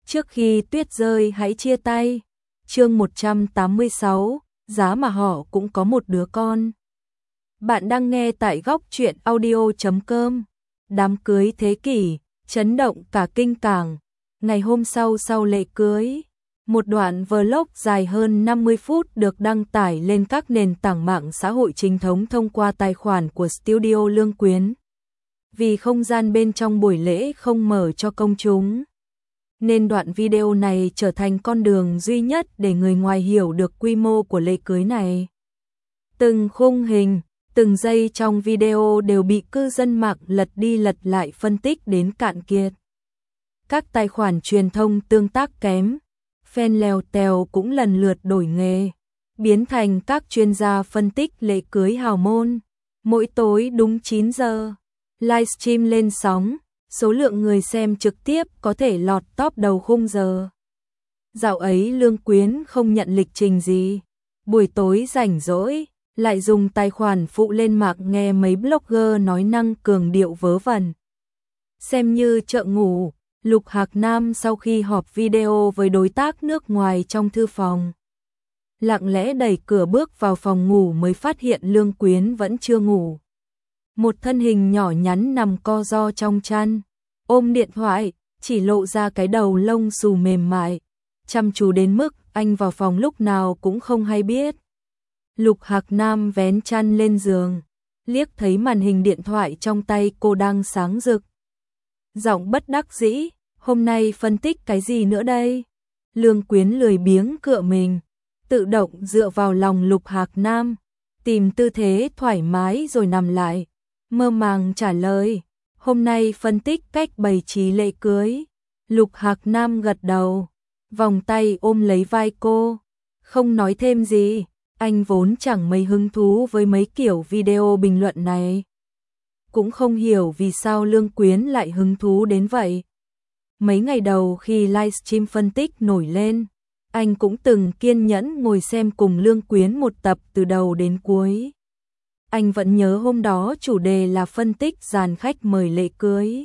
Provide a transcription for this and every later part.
Trước khi tuyết rơi hãy chia tay. Chương 186, giá mà họ cũng có một đứa con. Bạn đang nghe tại góc truyện audio.com. Đám cưới thế kỷ, chấn động cả kinh cảng. Ngày hôm sau lễ cưới, một đoạn vlog dài hơn 50 phút được đăng tải lên các nền tảng mạng xã hội chính thống thông qua tài khoản của Studio Lương Quyến. Vì không gian bên trong buổi lễ không mở cho công chúng, nên đoạn video này trở thành con đường duy nhất để người ngoài hiểu được quy mô của lễ cưới này. Từng khung hình, từng giây trong video đều bị cư dân mạng lật đi lật lại phân tích đến cạn kiệt. Các tài khoản truyền thông tương tác kém, fan lèo tèo cũng lần lượt đổi nghề, biến thành các chuyên gia phân tích lễ cưới hào môn. Mỗi tối đúng 9 giờ, livestream lên sóng, số lượng người xem trực tiếp có thể lọt top đầu khung giờ. Dạo ấy Lương Quyến không nhận lịch trình gì, buổi tối rảnh rỗi, lại dùng tài khoản phụ lên mạng nghe mấy blogger nói năng cường điệu vớ vẩn. Xem như chợ ngủ, Lục Hạc Nam sau khi họp video với đối tác nước ngoài trong thư phòng, lặng lẽ đẩy cửa bước vào phòng ngủ mới phát hiện Lương Quyến vẫn chưa ngủ. Một thân hình nhỏ nhắn nằm co ro trong chăn, ôm điện thoại, chỉ lộ ra cái đầu lông xù mềm mại, chăm chú đến mức anh vào phòng lúc nào cũng không hay biết. Lục Hạc Nam vén chăn lên giường, liếc thấy màn hình điện thoại trong tay cô đang sáng rực. Giọng bất đắc dĩ, hôm nay phân tích cái gì nữa đây? Lương Quyến lười biếng cựa mình, tự động dựa vào lòng Lục Hạc Nam, tìm tư thế thoải mái rồi nằm lại, mơ màng trả lời, hôm nay phân tích cách bày trí lễ cưới. Lục Hạc Nam gật đầu, vòng tay ôm lấy vai cô, không nói thêm gì, anh vốn chẳng mấy hứng thú với mấy kiểu video bình luận này. Cũng không hiểu vì sao Lương Quyến lại hứng thú đến vậy. Mấy ngày đầu khi livestream phân tích nổi lên, anh cũng từng kiên nhẫn ngồi xem cùng Lương Quyến một tập từ đầu đến cuối. Anh vẫn nhớ hôm đó chủ đề là phân tích dàn khách mời lễ cưới.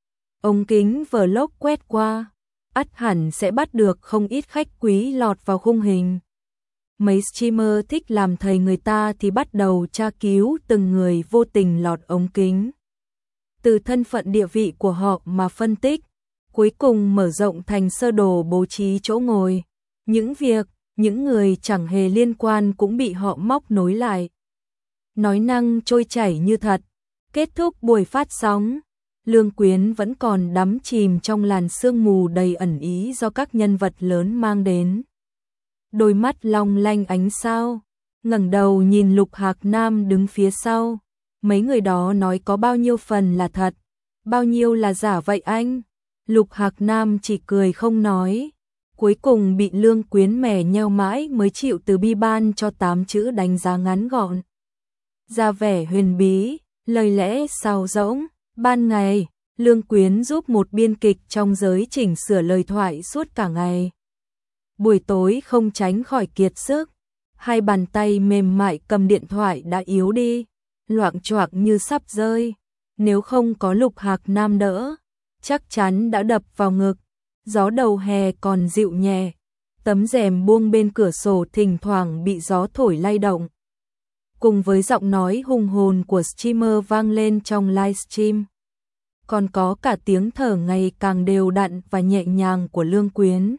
Ống kính vlog quét qua, ắt hẳn sẽ bắt được không ít khách quý lọt vào khung hình. Mấy streamer thích làm thầy người ta thì bắt đầu tra cứu từng người vô tình lọt ống kính. Từ thân phận địa vị của họ mà phân tích, cuối cùng mở rộng thành sơ đồ bố trí chỗ ngồi. Những người chẳng hề liên quan cũng bị họ móc nối lại. Nói năng trôi chảy như thật. Kết thúc buổi phát sóng, Lương Quyến vẫn còn đắm chìm trong làn sương mù đầy ẩn ý do các nhân vật lớn mang đến. Đôi mắt long lanh ánh sao, ngẩng đầu nhìn Lục Hạc Nam đứng phía sau. Mấy người đó nói có bao nhiêu phần là thật, bao nhiêu là giả vậy anh? Lục Hạc Nam chỉ cười không nói. Cuối cùng bị Lương Quyến mè nheo mãi mới chịu từ bi ban cho 8 chữ đánh giá ngắn gọn. Ra vẻ huyền bí, lời lẽ sáo rỗng. Ban ngày, Lương Quyến giúp một biên kịch trong giới chỉnh sửa lời thoại suốt cả ngày. Buổi tối không tránh khỏi kiệt sức, hai bàn tay mềm mại cầm điện thoại đã yếu đi, loạng choạng như sắp rơi. Nếu không có Lục Hạc Nam đỡ, chắc chắn đã đập vào ngực. Gió đầu hè còn dịu nhẹ, tấm rèm buông bên cửa sổ thỉnh thoảng bị gió thổi lay động. Cùng với giọng nói hùng hồn của streamer vang lên trong livestream, còn có cả tiếng thở ngày càng đều đặn và nhẹ nhàng của Lương Quyến.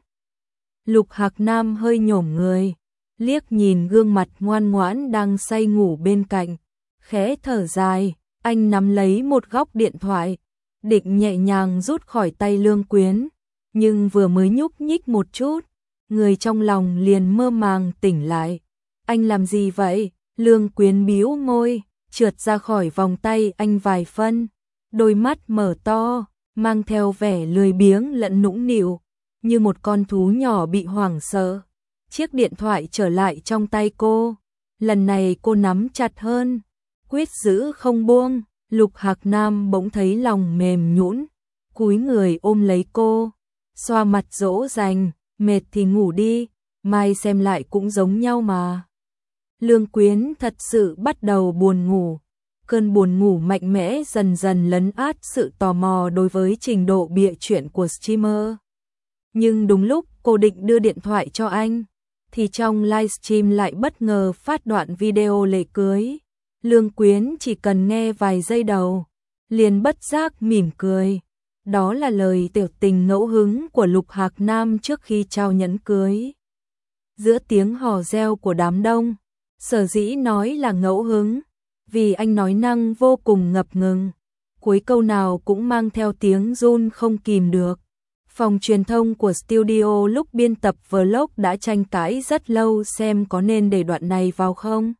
Lục Hạc Nam hơi nhổm người, liếc nhìn gương mặt ngoan ngoãn đang say ngủ bên cạnh, khẽ thở dài, anh nắm lấy một góc điện thoại, định nhẹ nhàng rút khỏi tay Lương Quyến, nhưng vừa mới nhúc nhích một chút, người trong lòng liền mơ màng tỉnh lại. Anh làm gì vậy? Lương Quyến bĩu môi, trượt ra khỏi vòng tay anh vài phân, đôi mắt mở to, mang theo vẻ lười biếng lẫn nũng nịu, như một con thú nhỏ bị hoảng sợ. Chiếc điện thoại trở lại trong tay cô, lần này cô nắm chặt hơn, quyết giữ không buông. Lục Hạc Nam bỗng thấy lòng mềm nhũn, cúi người ôm lấy cô, xoa mặt dỗ dành, mệt thì ngủ đi, mai xem lại cũng giống nhau mà. Lương Quyến thật sự bắt đầu buồn ngủ, cơn buồn ngủ mạnh mẽ dần dần lấn át sự tò mò đối với trình độ bịa chuyện của streamer. Nhưng đúng lúc cô định đưa điện thoại cho anh, thì trong livestream lại bất ngờ phát đoạn video lễ cưới. Lương Quyến chỉ cần nghe vài giây đầu, liền bất giác mỉm cười. Đó là lời tiểu tình ngẫu hứng của Lục Hạc Nam trước khi trao nhẫn cưới. Giữa tiếng hò reo của đám đông, sở dĩ nói là ngẫu hứng, vì anh nói năng vô cùng ngập ngừng. Cuối câu nào cũng mang theo tiếng run không kìm được. Phòng truyền thông của studio lúc biên tập vlog đã tranh cãi rất lâu xem có nên để đoạn này vào không.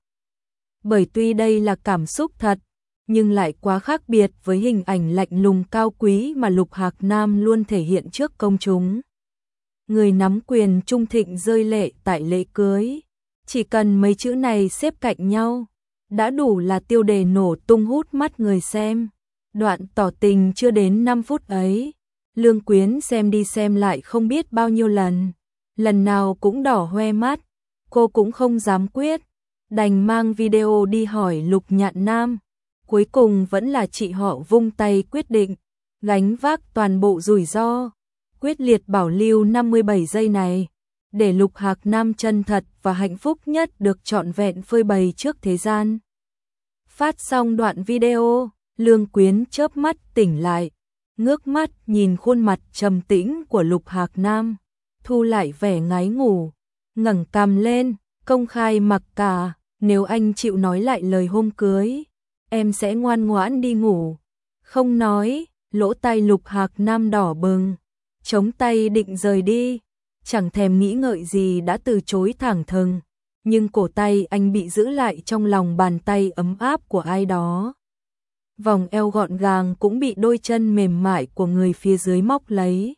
Bởi tuy đây là cảm xúc thật, nhưng lại quá khác biệt với hình ảnh lạnh lùng cao quý mà Lục Hạc Nam luôn thể hiện trước công chúng. Người nắm quyền trung thịnh rơi lệ tại lễ cưới. Chỉ cần mấy chữ này xếp cạnh nhau, đã đủ là tiêu đề nổ tung hút mắt người xem. Đoạn tỏ tình chưa đến 5 phút ấy, Lương Quyến xem đi xem lại không biết bao nhiêu lần. Lần nào cũng đỏ hoe mắt, cô cũng không dám quyết. Đành mang video đi hỏi Lục Nhạn Nam. Cuối cùng vẫn là chị họ vung tay quyết định, gánh vác toàn bộ rủi ro, quyết liệt bảo lưu 57 giây này, để Lục Hạc Nam chân thật và hạnh phúc nhất được trọn vẹn phơi bày trước thế gian. Phát xong đoạn video, Lương Quyến chớp mắt tỉnh lại, ngước mắt nhìn khuôn mặt trầm tĩnh của Lục Hạc Nam, thu lại vẻ ngái ngủ, ngẩng cằm lên, công khai mặc cả, nếu anh chịu nói lại lời hôm cưới, em sẽ ngoan ngoãn đi ngủ. Không nói, lỗ tai Lục Hạc Nam đỏ bừng, chống tay định rời đi, chẳng thèm nghĩ ngợi gì đã từ chối thẳng thừng, nhưng cổ tay anh bị giữ lại trong lòng bàn tay ấm áp của ai đó. Vòng eo gọn gàng cũng bị đôi chân mềm mại của người phía dưới móc lấy.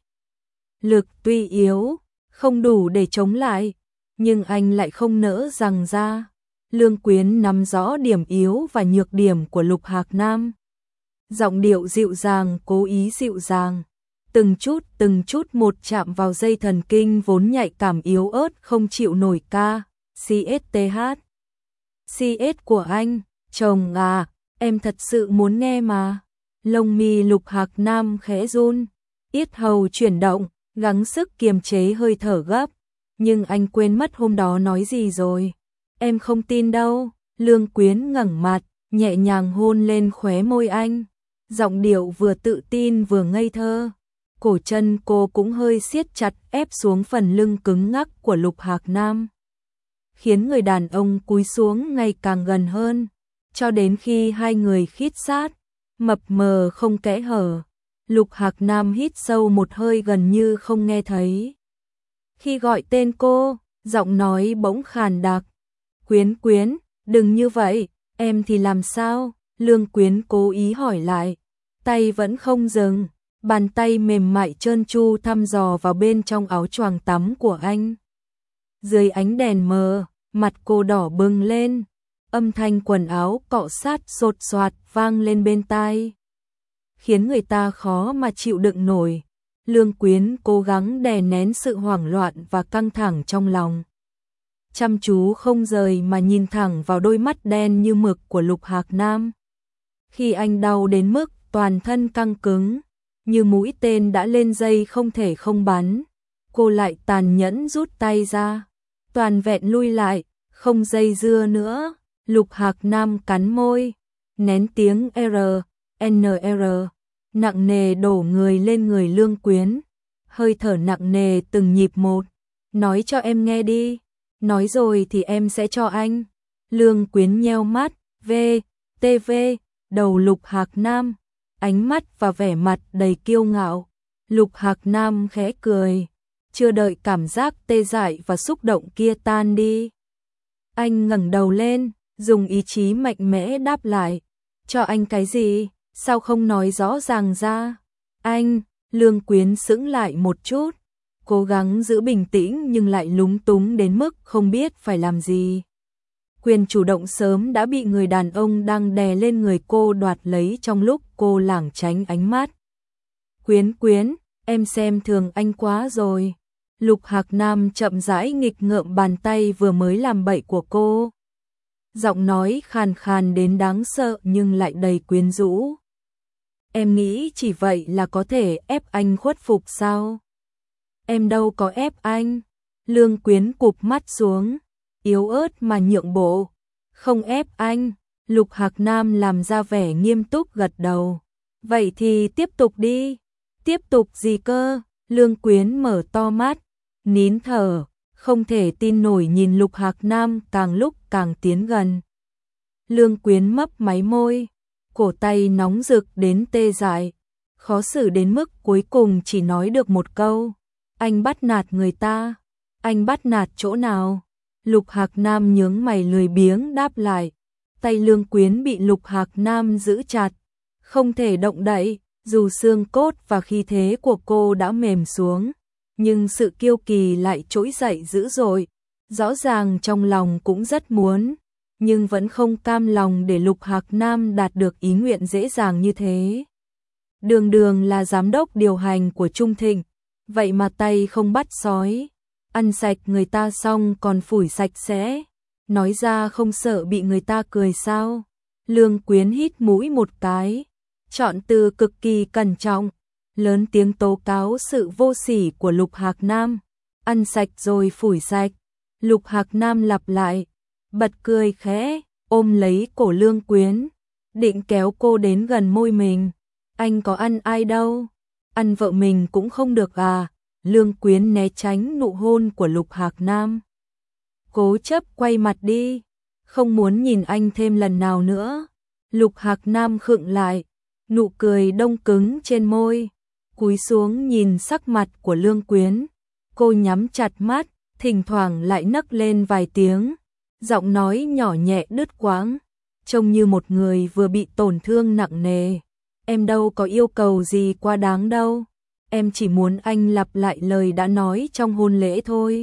Lực tuy yếu, không đủ để chống lại, nhưng anh lại không nỡ giằng ra. Lương Quyến nắm rõ điểm yếu và nhược điểm của Lục Hạc Nam. Giọng điệu dịu dàng, cố ý dịu dàng, từng chút một chạm vào dây thần kinh vốn nhạy cảm yếu ớt không chịu nổi ca. CSTH. CS của anh, chồng à, em thật sự muốn nghe mà. Lông mi Lục Hạc Nam khẽ run, yết hầu chuyển động, gắng sức kiềm chế hơi thở gấp, nhưng anh quên mất hôm đó nói gì rồi. Em không tin đâu. Lương Quyến ngẩng mặt, nhẹ nhàng hôn lên khóe môi anh, giọng điệu vừa tự tin vừa ngây thơ. Cổ chân cô cũng hơi siết chặt ép xuống phần lưng cứng ngắc của Lục Hạc Nam, khiến người đàn ông cúi xuống ngày càng gần hơn, cho đến khi hai người khít sát, mập mờ không kẽ hở. Lục Hạc Nam hít sâu một hơi gần như không nghe thấy. Khi gọi tên cô, giọng nói bỗng khàn đặc. Quyến Quyến, đừng như vậy, em thì làm sao? Lương Quyến cố ý hỏi lại, tay vẫn không dừng, bàn tay mềm mại trơn tru thăm dò vào bên trong áo choàng tắm của anh. Dưới ánh đèn mờ, mặt cô đỏ bừng lên, âm thanh quần áo cọ sát sột soạt vang lên bên tai, khiến người ta khó mà chịu đựng nổi. Lương Quyến cố gắng đè nén sự hoảng loạn và căng thẳng trong lòng, chăm chú không rời mà nhìn thẳng vào đôi mắt đen như mực của Lục Hạc Nam. Khi anh đau đến mức toàn thân căng cứng, như mũi tên đã lên dây không thể không bắn, cô lại tàn nhẫn rút tay ra, toàn vẹn lui lại, không dây dưa nữa. Lục Hạc Nam cắn môi, nén tiếng NR, nặng nề đổ người lên người Lương Quyến, hơi thở nặng nề từng nhịp một. Nói cho em nghe đi, nói rồi thì em sẽ cho anh. Lương Quyến nheo mắt, TV, đầu Lục Hạc Nam, ánh mắt và vẻ mặt đầy kiêu ngạo. Lục Hạc Nam khẽ cười, chưa đợi cảm giác tê dại và xúc động kia tan đi, anh ngẩng đầu lên, dùng ý chí mạnh mẽ đáp lại. Cho anh cái gì? Sao không nói rõ ràng ra? Anh, Lương Quyến sững lại một chút, cố gắng giữ bình tĩnh nhưng lại lúng túng đến mức không biết phải làm gì. Quyền chủ động sớm đã bị người đàn ông đang đè lên người cô đoạt lấy trong lúc cô lảng tránh ánh mắt. Quyến, em xem thường anh quá rồi. Lục Hạc Nam chậm rãi nghịch ngợm bàn tay vừa mới làm bậy của cô. Giọng nói khàn khàn đến đáng sợ nhưng lại đầy quyến rũ. Em nghĩ chỉ vậy là có thể ép anh khuất phục sao? em đâu có ép anh. Lương Quyến cụp mắt xuống, yếu ớt mà nhượng bộ. Không ép anh. Lục Hạc Nam làm ra vẻ nghiêm túc gật đầu. Vậy thì tiếp tục đi. Tiếp tục gì cơ? Lương Quyến mở to mắt, nín thở, không thể tin nổi nhìn Lục Hạc Nam càng lúc càng tiến gần. Lương Quyến mấp máy môi, cổ tay nóng rực đến tê dại, khó xử đến mức cuối cùng chỉ nói được một câu. Anh bắt nạt người ta. Anh bắt nạt chỗ nào? Lục Hạc Nam nhướng mày lười biếng đáp lại. Tay Lương Quyến bị Lục Hạc Nam giữ chặt, không thể động đậy, dù xương cốt và khí thế của cô đã mềm xuống, nhưng sự kiêu kỳ lại trỗi dậy dữ dội. Rõ ràng trong lòng cũng rất muốn, nhưng vẫn không cam lòng để Lục Hạc Nam đạt được ý nguyện dễ dàng như thế. Đường đường là giám đốc điều hành của Trung Thịnh, vậy mà tay không bắt sói, ăn sạch người ta xong còn phủi sạch sẽ. Nói ra không sợ bị người ta cười sao? Lương Quyến hít mũi một cái, chọn từ cực kỳ cẩn trọng, lớn tiếng tố cáo sự vô sỉ của Lục Hạc Nam. Ăn sạch rồi phủi sạch. Lục Hạc Nam lặp lại, bật cười khẽ, ôm lấy cổ Lương Quyến, định kéo cô đến gần môi mình. Anh có ăn ai đâu? Ăn vợ mình cũng không được à? Lương Quyến né tránh nụ hôn của Lục Hạc Nam, cố chấp quay mặt đi, không muốn nhìn anh thêm lần nào nữa. Lục Hạc Nam khựng lại, nụ cười đông cứng trên môi, cúi xuống nhìn sắc mặt của Lương Quyến. Cô nhắm chặt mắt, thỉnh thoảng lại nấc lên vài tiếng, giọng nói nhỏ nhẹ đứt quãng, trông như một người vừa bị tổn thương nặng nề. Em đâu có yêu cầu gì quá đáng đâu, em chỉ muốn anh lặp lại lời đã nói trong hôn lễ thôi.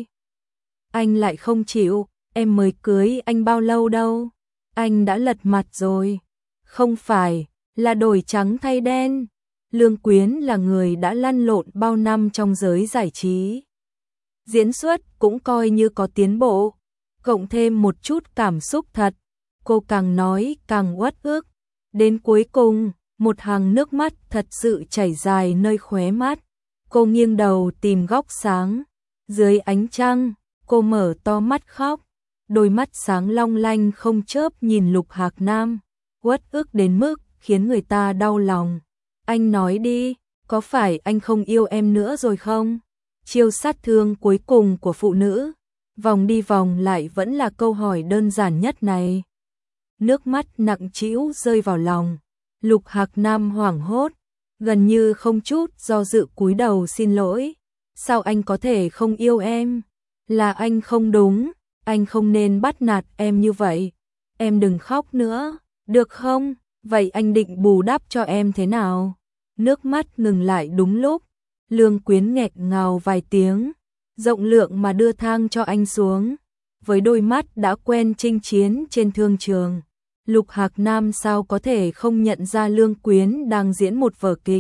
Anh lại không chịu, em mới cưới anh bao lâu đâu, anh đã lật mặt rồi. Không phải, là đổi trắng thay đen. Lương Quyến là người đã lăn lộn bao năm trong giới giải trí. Diễn xuất cũng coi như có tiến bộ, cộng thêm một chút cảm xúc thật. Cô càng nói càng uất ức. Đến cuối cùng, một hàng nước mắt thật sự chảy dài nơi khóe mắt. Cô nghiêng đầu tìm góc sáng. Dưới ánh trăng, cô mở to mắt khóc. Đôi mắt sáng long lanh không chớp nhìn Lục Hạc Nam. Uất ức đến mức khiến người ta đau lòng. Anh nói đi, có phải anh không yêu em nữa rồi không? Chiêu sát thương cuối cùng của phụ nữ, vòng đi vòng lại vẫn là câu hỏi đơn giản nhất này. Nước mắt nặng trĩu rơi vào lòng. Lục Hạc Nam hoảng hốt, gần như không chút do dự cúi đầu xin lỗi. Sao anh có thể không yêu em? Là anh không đúng, anh không nên bắt nạt em như vậy. Em đừng khóc nữa, được không? Vậy anh định bù đắp cho em thế nào? Nước mắt ngừng lại đúng lúc. Lương Quyến nghẹn ngào vài tiếng, rộng lượng mà đưa thang cho anh xuống. Với đôi mắt đã quen chinh chiến trên thương trường, Lục Hạc Nam sao có thể không nhận ra Lương Quyến đang diễn một vở kịch.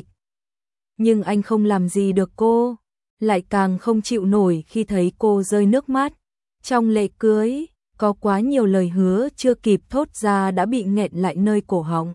Nhưng anh không làm gì được cô, lại càng không chịu nổi khi thấy cô rơi nước mắt. Trong lễ cưới, có quá nhiều lời hứa chưa kịp thốt ra đã bị nghẹn lại nơi cổ họng,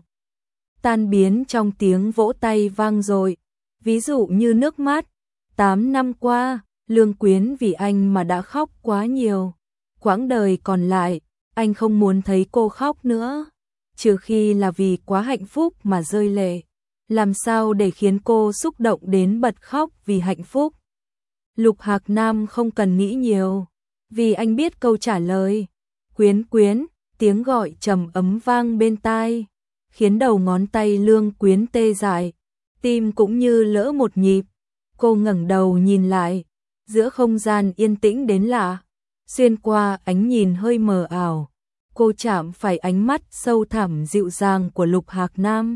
tan biến trong tiếng vỗ tay vang dội. Ví dụ như nước mắt. 8 năm qua, Lương Quyến vì anh mà đã khóc quá nhiều. Quãng đời còn lại, anh không muốn thấy cô khóc nữa, trừ khi là vì quá hạnh phúc mà rơi lệ. Làm sao để khiến cô xúc động đến bật khóc vì hạnh phúc? Lục Hạc Nam không cần nghĩ nhiều, vì anh biết câu trả lời. Quyến Quyến, tiếng gọi trầm ấm vang bên tai, khiến đầu ngón tay Lương Quyến tê dại, tim cũng như lỡ một nhịp. Cô ngẩng đầu nhìn lại, giữa không gian yên tĩnh đến lạ, xuyên qua ánh nhìn hơi mờ ảo, cô chạm phải ánh mắt sâu thẳm dịu dàng của Lục Hạc Nam.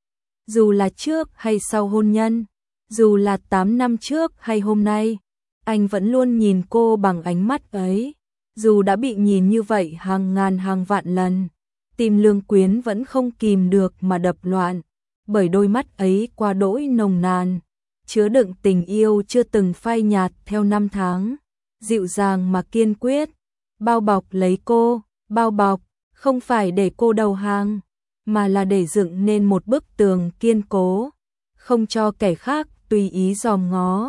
Dù là trước hay sau hôn nhân, dù là 8 năm trước hay hôm nay, anh vẫn luôn nhìn cô bằng ánh mắt ấy. Dù đã bị nhìn như vậy hàng ngàn hàng vạn lần, tim Lương Quyến vẫn không kìm được mà đập loạn, bởi đôi mắt ấy quá đỗi nồng nàn, chứa đựng tình yêu chưa từng phai nhạt theo năm tháng, dịu dàng mà kiên quyết, bao bọc lấy cô, bao bọc, không phải để cô đầu hàng, mà là để dựng nên một bức tường kiên cố, không cho kẻ khác tùy ý dòm ngó.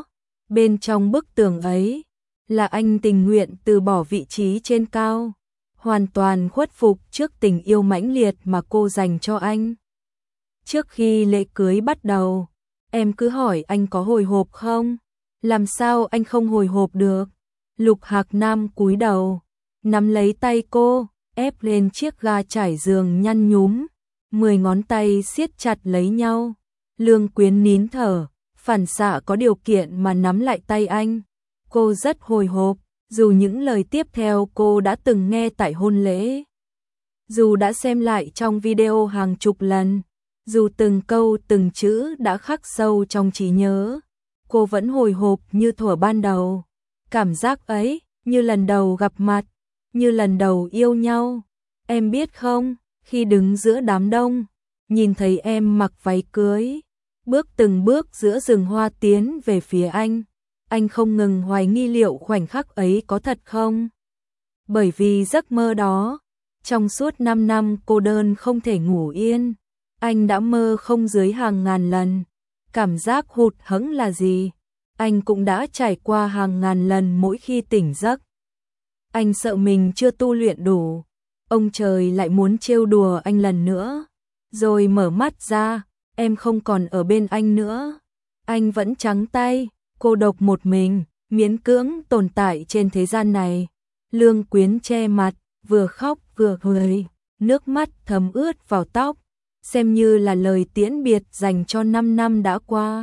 Bên trong bức tường ấy, là anh tình nguyện từ bỏ vị trí trên cao, hoàn toàn khuất phục trước tình yêu mãnh liệt mà cô dành cho anh. Trước khi lễ cưới bắt đầu, em cứ hỏi anh có hồi hộp không? Làm sao anh không hồi hộp được? Lục Hạc Nam cúi đầu, nắm lấy tay cô, ép lên chiếc ga trải giường nhăn nhúm, 10 ngón tay siết chặt lấy nhau. Lương Quyến nín thở, phản xạ có điều kiện mà nắm lại tay anh. Cô rất hồi hộp, dù những lời tiếp theo cô đã từng nghe tại hôn lễ, dù đã xem lại trong video hàng chục lần, dù từng câu từng chữ đã khắc sâu trong trí nhớ, cô vẫn hồi hộp như thuở ban đầu. Cảm giác ấy, như lần đầu gặp mặt, như lần đầu yêu nhau. Em biết không, khi đứng giữa đám đông, nhìn thấy em mặc váy cưới, bước từng bước giữa rừng hoa tiến về phía anh không ngừng hoài nghi liệu khoảnh khắc ấy có thật không. Bởi vì giấc mơ đó, trong suốt 5 năm cô đơn không thể ngủ yên, anh đã mơ không dưới hàng ngàn lần. Cảm giác hụt hẫng là gì? Anh cũng đã trải qua hàng ngàn lần mỗi khi tỉnh giấc. Anh sợ mình chưa tu luyện đủ, ông trời lại muốn trêu đùa anh lần nữa. Rồi mở mắt ra, em không còn ở bên anh nữa. Anh vẫn trắng tay, cô độc một mình, miễn cưỡng tồn tại trên thế gian này. Lương Quyến che mặt, vừa khóc vừa cười, nước mắt thấm ướt vào tóc, xem như là lời tiễn biệt dành cho 5 năm đã qua.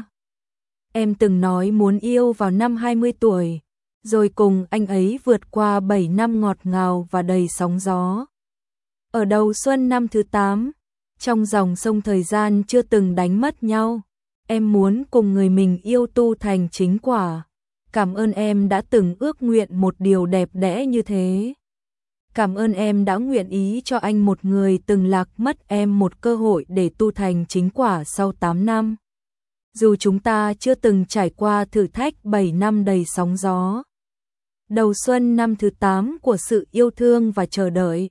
Em từng nói muốn yêu vào năm 20 tuổi, rồi cùng anh ấy vượt qua 7 năm ngọt ngào và đầy sóng gió. Ở đầu xuân năm thứ 8, trong dòng sông thời gian chưa từng đánh mất nhau, em muốn cùng người mình yêu tu thành chính quả. Cảm ơn em đã từng ước nguyện một điều đẹp đẽ như thế. Cảm ơn em đã nguyện ý cho anh một người từng lạc mất em một cơ hội để tu thành chính quả sau 8 năm. Dù chúng ta chưa từng trải qua thử thách 7 năm đầy sóng gió. Đầu xuân năm thứ 8 của sự yêu thương và chờ đợi.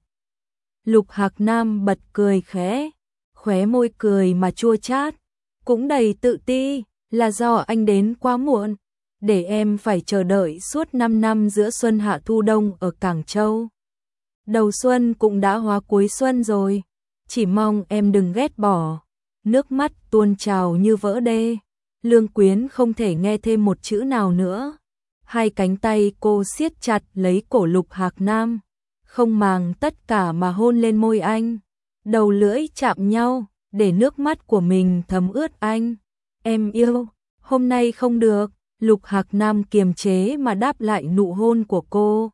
Lục Hạc Nam bật cười khẽ, khóe môi cười mà chua chát, cũng đầy tự ti, là do anh đến quá muộn, để em phải chờ đợi suốt 5 năm giữa xuân hạ thu đông ở Cảng Châu. Đầu xuân cũng đã hóa cuối xuân rồi, chỉ mong em đừng ghét bỏ. Nước mắt tuôn trào như vỡ đê, Lương Quyến không thể nghe thêm một chữ nào nữa. Hai cánh tay cô siết chặt lấy cổ Lục Hạc Nam, không màng tất cả mà hôn lên môi anh. Đầu lưỡi chạm nhau, để nước mắt của mình thấm ướt anh. Em yêu, hôm nay không được. Lục Hạc Nam kiềm chế mà đáp lại nụ hôn của cô.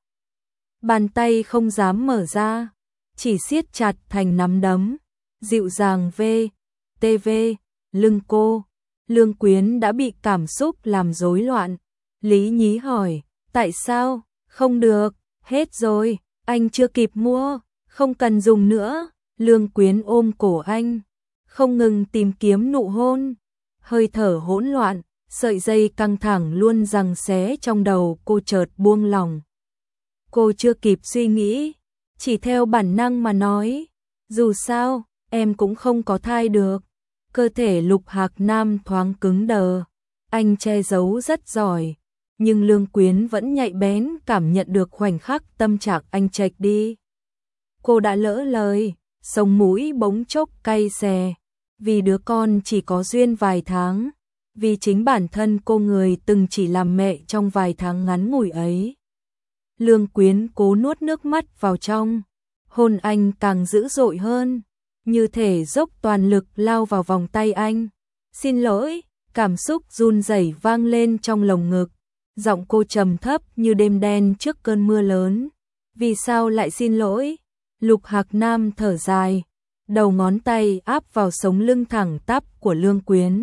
Bàn tay không dám mở ra, chỉ siết chặt thành nắm đấm, dịu dàng TV, lưng cô. Lương Quyến đã bị cảm xúc làm rối loạn. Lý nhí hỏi, tại sao? Không được, hết rồi, anh chưa kịp mua, không cần dùng nữa. Lương Quyến ôm cổ anh, không ngừng tìm kiếm nụ hôn. Hơi thở hỗn loạn, sợi dây căng thẳng luôn giằng xé trong đầu cô chợt buông lỏng. Cô chưa kịp suy nghĩ, chỉ theo bản năng mà nói, dù sao, em cũng không có thai được. Cơ thể Lục Hạc Nam thoáng cứng đờ, anh che giấu rất giỏi, nhưng Lương Quyến vẫn nhạy bén cảm nhận được khoảnh khắc tâm trạng anh chệch đi. Cô đã lỡ lời, sống mũi bỗng chốc cay xè, vì đứa con chỉ có duyên vài tháng, vì chính bản thân cô người từng chỉ làm mẹ trong vài tháng ngắn ngủi ấy. Lương Quyến cố nuốt nước mắt vào trong, hôn anh càng dữ dội hơn, như thể dốc toàn lực lao vào vòng tay anh. Xin lỗi, cảm xúc run rẩy vang lên trong lồng ngực, giọng cô trầm thấp như đêm đen trước cơn mưa lớn. Vì sao lại xin lỗi? Lục Hạc Nam thở dài, đầu ngón tay áp vào sống lưng thẳng tắp của Lương Quyến.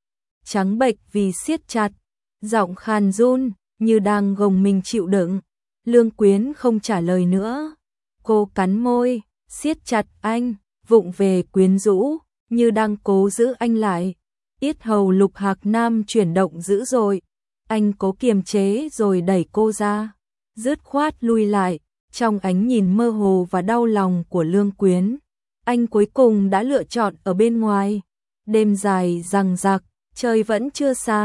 Trắng bệch vì siết chặt, giọng khàn run như đang gồng mình chịu đựng. Lương Quyến không trả lời nữa. Cô cắn môi, siết chặt anh, vụng về quyến rũ, như đang cố giữ anh lại. Yết hầu Lục Hạc Nam chuyển động dữ dội. Anh cố kiềm chế rồi đẩy cô ra, dứt khoát lui lại. Trong ánh nhìn mơ hồ và đau lòng của Lương Quyến, anh cuối cùng đã lựa chọn ở bên ngoài. Đêm dài giằng giặc, trời vẫn chưa sáng,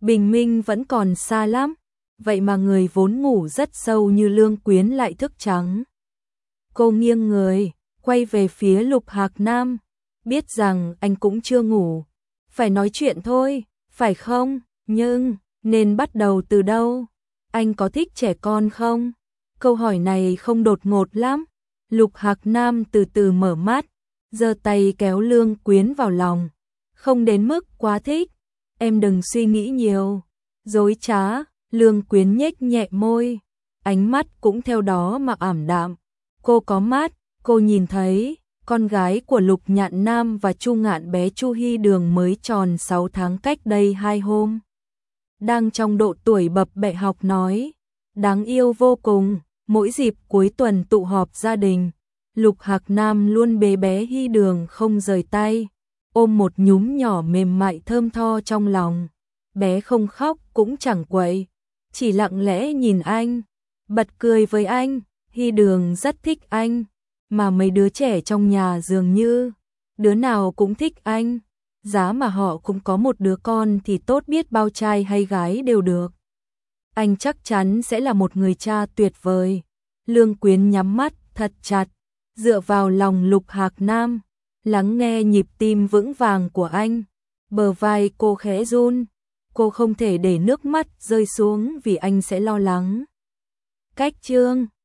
bình minh vẫn còn xa lắm, vậy mà người vốn ngủ rất sâu như Lương Quyến lại thức trắng. Cô nghiêng người, quay về phía Lục Hạc Nam, biết rằng anh cũng chưa ngủ. Phải nói chuyện thôi, phải không? Nhưng, nên bắt đầu từ đâu? Anh có thích trẻ con không? Câu hỏi này không đột ngột lắm. Lục Hạc Nam từ từ mở mắt, giơ tay kéo Lương Quyến vào lòng. Không đến mức quá thích, em đừng suy nghĩ nhiều. Dối trá, Lương Quyến nhếch nhẹ môi, ánh mắt cũng theo đó mà ảm đạm. Cô có mắt, cô nhìn thấy, con gái của Lục Nhạn Nam và Chu Ngạn bé Chu Hy Đường mới tròn 6 tháng cách đây 2 hôm. Đang trong độ tuổi bập bẹ học nói, đáng yêu vô cùng, mỗi dịp cuối tuần tụ họp gia đình, Lục Hạc Nam luôn bế bé Hy Đường không rời tay, ôm một nhúm nhỏ mềm mại thơm tho trong lòng. Bé không khóc cũng chẳng quậy, chỉ lặng lẽ nhìn anh, bật cười với anh. Hy Đường rất thích anh, mà mấy đứa trẻ trong nhà dường như đứa nào cũng thích anh. Giá mà họ cũng có một đứa con thì tốt biết bao, trai hay gái đều được. Anh chắc chắn sẽ là một người cha tuyệt vời. Lương Quyến nhắm mắt thật chặt, dựa vào lòng Lục Hạc Nam, lắng nghe nhịp tim vững vàng của anh. Bờ vai cô khẽ run, cô không thể để nước mắt rơi xuống vì anh sẽ lo lắng. Cách chương